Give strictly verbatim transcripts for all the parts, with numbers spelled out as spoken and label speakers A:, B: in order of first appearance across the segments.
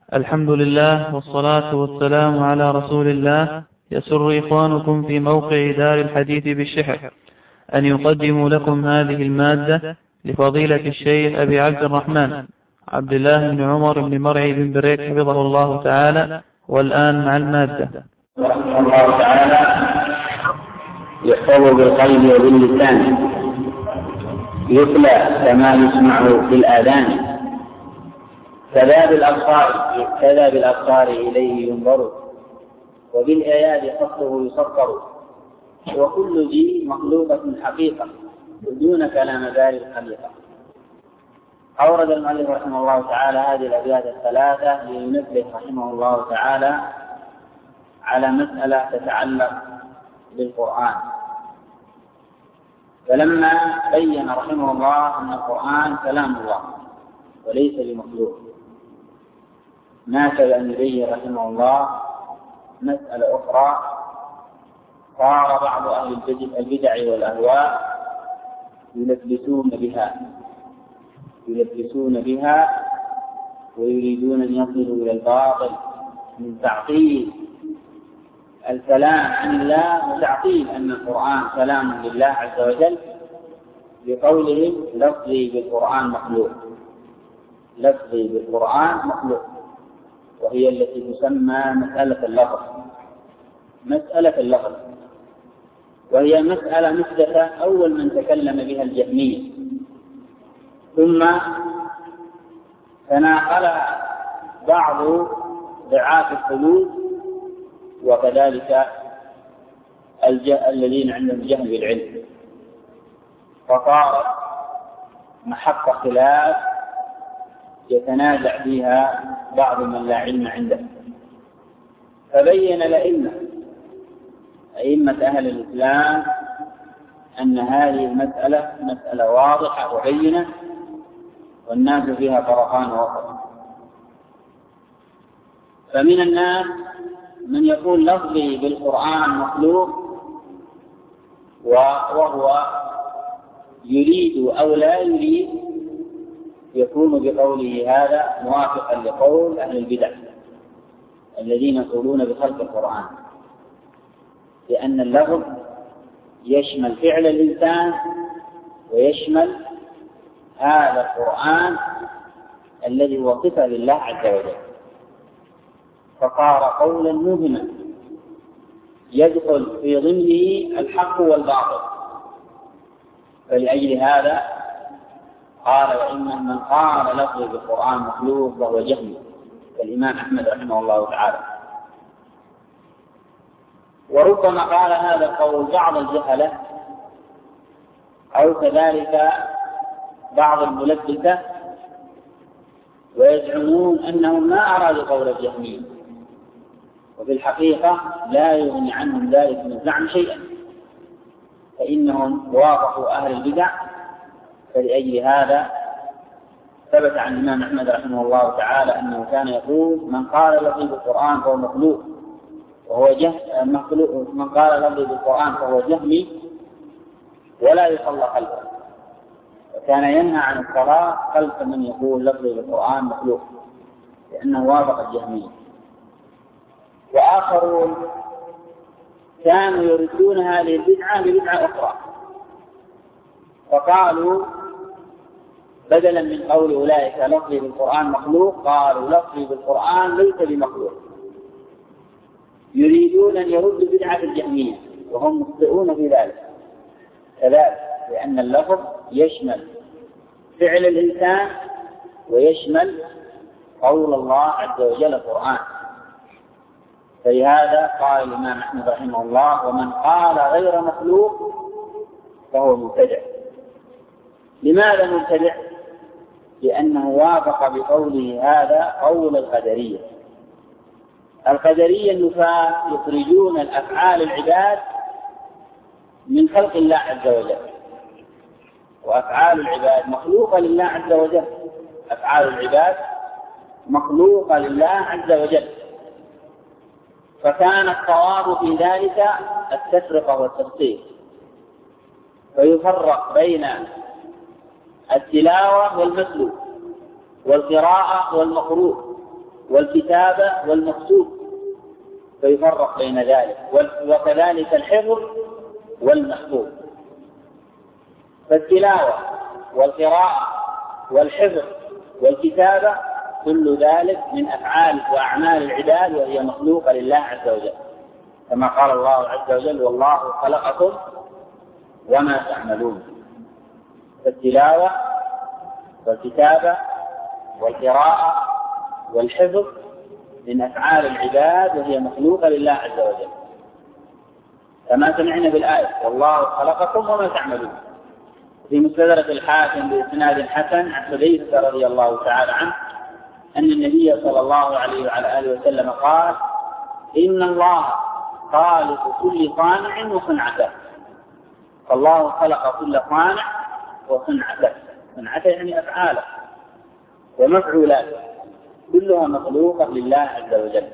A: الحمد لله والصلاة والسلام على رسول الله. يسر إخوانكم في موقع دار الحديث بالشحر أن يقدموا لكم هذه المادة لفضيلة الشيخ أبي عبد الرحمن عبد الله بن عمر بن مرعي بن بريك حفظه الله تعالى. والآن مع المادة.
B: رحمه الله تعالى يحفظ بالقلب وباللسان، يتلى كما يسمع بالآذان، كذا بالأبصار كذا بالأبصار إليه ينظر، وبالآيات خطه يسطر، وكل ذي مخلوقة حقيقة دون كلام دار الخليقة. أورد المؤلف رحمه الله تعالى هذه الأبيات الثلاثة لينبه رحمه الله تعالى على مسألة تتعلق بالقرآن. فلما بين رحمه الله أن القرآن كلام الله وليس بمخلوق، ناسب أن يبين رحمه الله مسألة أخرى صار بعض أهل البدع والأهواء يلبسون بها يلبسون بها ويريدون أن يصلوا إلى الباطل من تعطيل الكلام عن الله وتعطيل أن القرآن كلام لله عز وجل بقولهم لفظي بالقرآن مخلوق لفظي بالقرآن مخلوق وهي التي تسمى مسألة اللفظ مسألة اللفظ وهي مسألة مثبتة أول من تكلم بها الجهمية، ثم تناقل بعض دعاة الحدود وكذلك الذين عندهم جهل بالعلم، فصار محط خلاف يتنازع فيها بعض من لا علم عنده. فبين الأئمة أئمة أهل الإسلام أن هذه المسألة مسألة واضحة وبينة والناس فيها طرفان وسط. فمن الناس من يقول لفظي بالقرآن مخلوق وهو يريد أو لا يريد يكون بقوله هذا موافقا لقول أهل البدع الذين يقولون بخلق القرآن، لأن اللفظ يشمل فعل الإنسان ويشمل هذا القرآن الذي هو صفة لله عز وجل، فصار قولا موهما يدخل في ضمنه الحق والباطل. فلأجل هذا قال وإن من قال لفظي بالقرآن مخلوق وهو جهمي كالإمام أحمد رحمه الله تعالى. وربما قال هذا القول بعض الجهلة أو كذلك بعض الملبسة ويزعمون أنهم ما أرادوا قول الجهمية، وفي الحقيقة لا يغني عنهم ذلك من الزعم شيئا، فإنهم وافقوا أهل البدع. فلأجل هذا ثبت عن الإمام أحمد رحمه الله تعالى أنه كان يقول من قال لفظي بالقرآن فهو مخلوق وهو جهم مخلوق من قال لفظي بالقرآن فهو جهمي ولا يصلى قلبه، وكان ينهى عن الصلاة خلف من يقول لفظي بالقرآن مخلوق لأنه وافق الجهمية. وآخرون كانوا يردون هذه البدعة ببدعة أخرى، فقالوا بدلا من قول أولئك لفظي بالقرآن مخلوق قالوا لفظي بالقرآن ليس بمخلوق، يريدون أن يردوا بدعة الجهمية وهم مخطئون في ذلك كذلك، لأن اللفظ يشمل فعل الإنسان ويشمل قول الله عز وجل القرآن. فلهذا قال الإمام أحمد رحمه الله ومن قال غير مخلوق فهو مبتدع. لماذا مبتدع؟ لأنه وافق بقوله هذا قول القدرية. القدرية النفاة يخرجون الأفعال العباد من خلق الله عز وجل، وأفعال العباد مخلوقة لله عز وجل أفعال العباد مخلوقة لله عز وجل. فكان الصواب في ذلك التفرقة والتفصيل، فيفرق بين التلاوة والمتلو والقراءة والمقروء والكتابة والمكتوب، فيفرق بين ذلك، وكذلك الحفظ والمحفوظ. فالتلاوة والقراءة والحفظ والكتابة كل ذلك من أفعال وأعمال العباد، وهي مخلوقة لله عز وجل، كما قال الله عز وجل: والله خلقكم وما تعملون. فالتلاوة والكتابة والقراءة والحفظ من أفعال العباد، وهي مخلوقة لله عز وجل، كما سمعنا بالآية: والله خلقكم وما تعملون. في مستدرك الحاكم بإسناد حسن عن حذيفة رضي الله تعالى عنه أن النبي صلى الله عليه وعلى آله وسلم قال: إن الله خالق كل صانع وصنعته. فالله خلق كل صانع وصنعته، صنعته يعني أفعاله ومفعولاته، كلها مخلوقة لله عز وجل.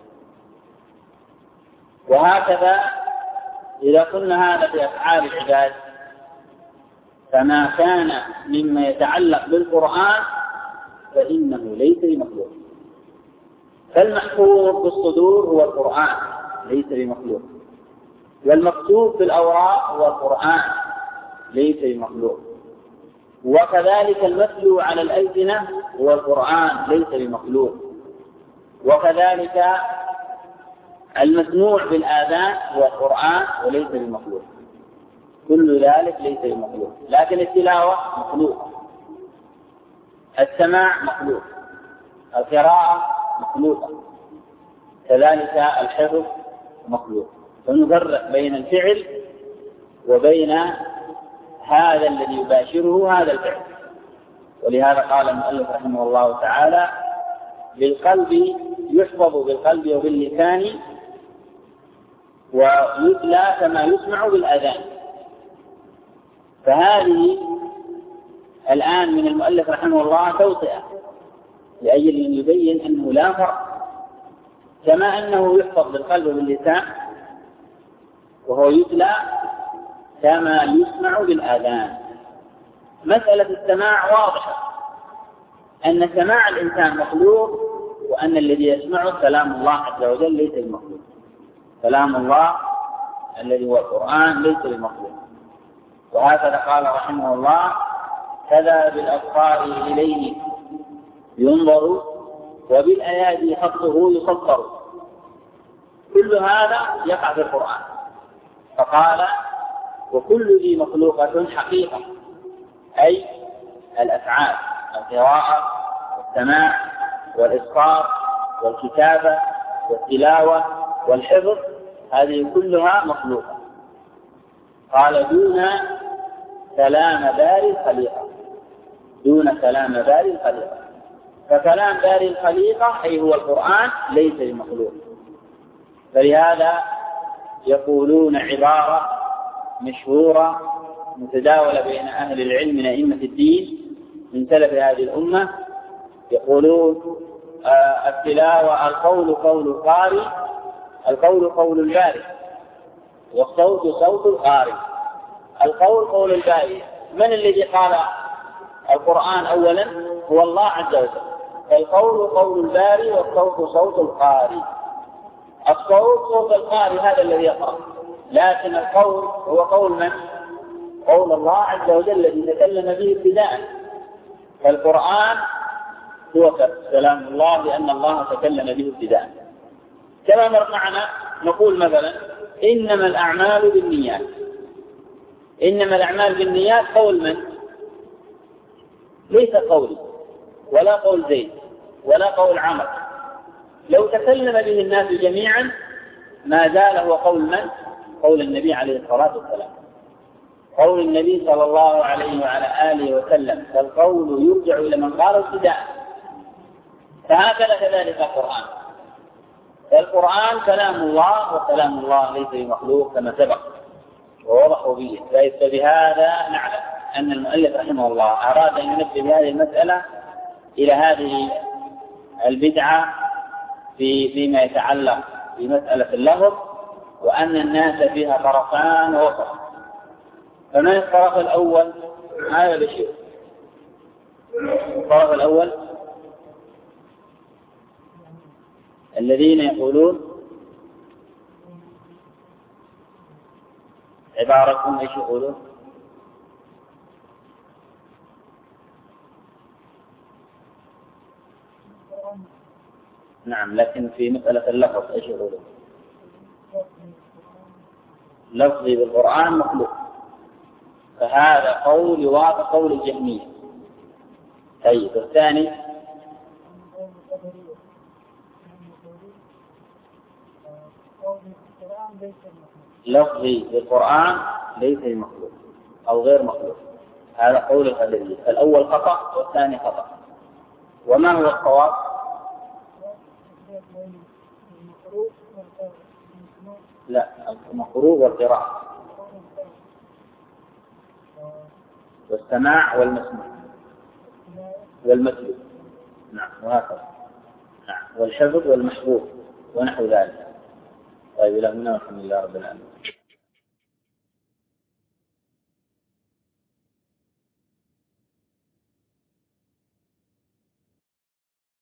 B: وهكذا إذا قلنا هذا في أفعال العباد، فما كان مما يتعلق بالقرآن فإنه ليس بمخلوق. فالمحفوظ بالصدور هو القرآن ليس بمخلوق، والمكتوب في الأوراق هو القرآن ليس بمخلوق، وكذلك المتلو على الألسنة هو القرآن ليس بمخلوق، وكذلك المسموع بالآذان هو القرآن وليس بمخلوق. كل ذلك ليس بمخلوق، لكن التلاوة مخلوق، السماع مخلوق، القراءة مخلوقة، كذلك الحفظ مخلوق. فنفرق بين الفعل وبين هذا الذي يباشره هذا الفعل. ولهذا قال المؤلف رحمه الله تعالى: بالقلب يحفظ بالقلب وباللسان، ويتلى كما يسمع بالأذان. فهذه الآن من المؤلف رحمه الله توطئة لأجل أن يبين أنه لا فرق، كما أنه يحفظ بالقلب وباللسان وهو يتلى كما يسمع بالآذان. مسألة السماع واضحة، أن سماع الإنسان مخلوق، وأن الذي يسمعه كلام الله عز وجل ليس بمخلوق. كلام الله الذي هو القرآن ليس بمخلوق. وهكذا قال رحمه الله: كذا بالأبصار إليه ينظر وبالأيادي خطه يسطر. كل هذا يقع في القرآن. فقال: وكل ذي مخلوقة حقيقة، أي الأفعال، القراءة والسماع والإصفار والكتابة والتلاوة والحفظ، هذه كلها مخلوقة. قال: دون كلام باري الخليقة، دون كلام باري الخليقة. فكلام باري الخليقة أي هو القرآن ليس بمخلوق. فلهذا يقولون عبارة مشهورة متداولة بين أهل العلم من أئمة الدين من سلف هذه الأمة، يقولون: آه التلاوة القول قول القارئ، القول قول الباري، والصوت صوت القارئ. القول قول الباري. من الذي قال القرآن أولا؟ هو الله عز وجل. فالقول قول الباري والصوت صوت القارئ. الصوت صوت القارئ هذا الذي يقرأ، لكن القول هو قول من؟ قول الله عز وجل الذي تكلم به ابتداء. فالقرآن هو كلام الله لأن الله تكلم به ابتداء. كما معنا نقول مثلا: إنما الأعمال بالنيات. إنما الأعمال بالنيات قول من؟ ليس قولي ولا قول زيد ولا قول عمر. لو تكلم به الناس جميعا ما زال هو قول من؟ قول النبي عليه الصلاة والسلام. قول النبي صلى الله عليه وعلى آله وسلم، فالقول يرجع إلى من قال ابتداء. فهكذا كذلك القرآن. فالقرآن كلام الله، وكلام الله ليس بمخلوق كما سبق ووضح به. فبهذا نعلم أن المؤلف رحمه الله أراد أن ينبه بهذه المسألة إلى هذه البدعة في فيما يتعلق بمسألة اللفظ، وأن الناس فيها طرفان ووسط. فمن الطرف الأول؟ هذا بشيء. الطرف الأول الذين يقولون عبارة ايش يقولون؟ نعم، لكن في مسألة اللفظ ايش يقولون؟ لفظي بالقرآن مخلوق، فهذا قول يوافق قول الجهمية. طيب الثاني لفظي بالقرآن ليس مخلوق أو غير مخلوق، هذا قول القدرية. الأول خطأ والثاني خطأ. وما هو الصواب؟ لا، المقروء والقراءة والسماع والمسموع والمتلو، نعم وهكذا، نعم، والحفظ والمحفوظ ونحو ذلك. طيب إلى هنا والحمد لله رب العالمين.